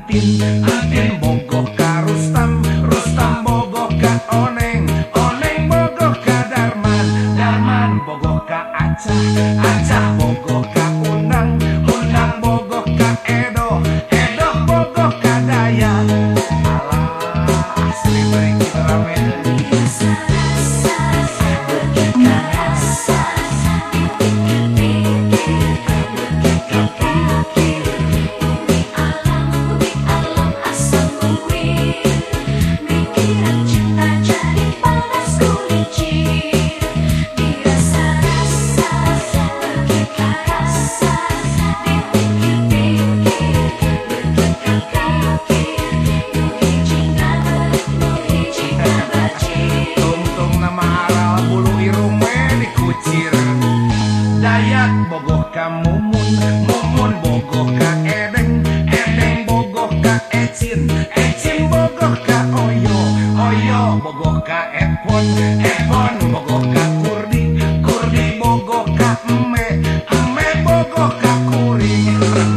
Entin bogoh ka Rustam, Rustam bogoh ka Oneng, Oneng bogoh ka Darman, Darman bogoh ka Acah, Acah bogoh ka Unang, Unang bogoh ka Edo, Edo bogoh ka Dayak. Alah, asli baik kita rame. Dayak bogoh ka Mumun, Mumun bogoh ka Edeng, Edeng bogoh ka Ecin, Ecin bogoh ka Oyo, Oyo bogoh ka Epon, Epon bogoh ka Kurdi, Kurdi bogoh ka Eme, Eme bogoh ka Kuring.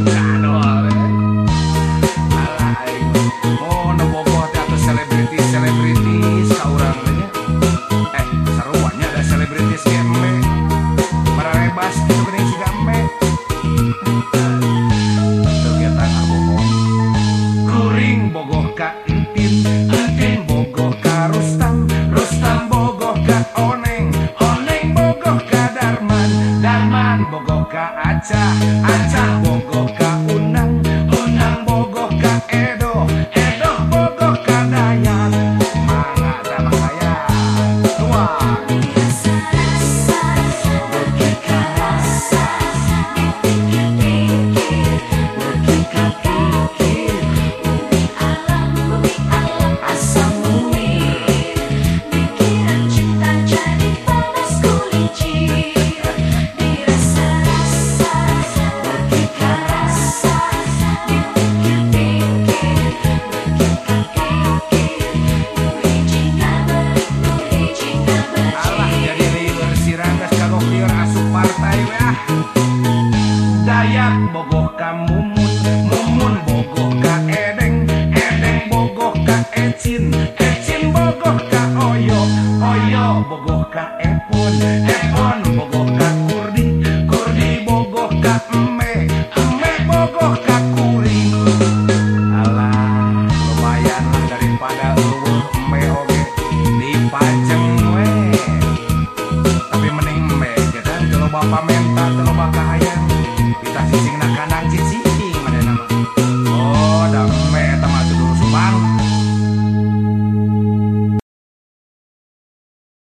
Oh, no bogoh atau selebritis saurang nya. Saruannya ada selebritis game. Bas itu geuning si gambe. Kegiatan bogoh. Kuring bogoh ka Entin, Entin bogoh ka Rustam, Rustam bogoh ka Oneng, Oneng bogoh ka Darman, Darman bogoh ka Acah, Acah bogoh ka Unang, Unang bogoh ka Edo, Edo bogoh ka Dayak. Mangga da makaya. Tua. Dayak bogoh ka Mumun, Mumun bogoh ka Edeng, Edeng bogoh ka Ecin, Ecin bogoh ka Oyo, Oyo bogoh ka Epon, Epon bogoh ka Kurdi, Kurdi bogoh ka Eme, Eme bogoh ka Kuring. Alah, lumayan lah daripada eueuh Eme oge dipajeng we. Tapi mending Eme, ya kan, teu loba pamenta, teu loba kahayang. Kita sising nak kanang cici.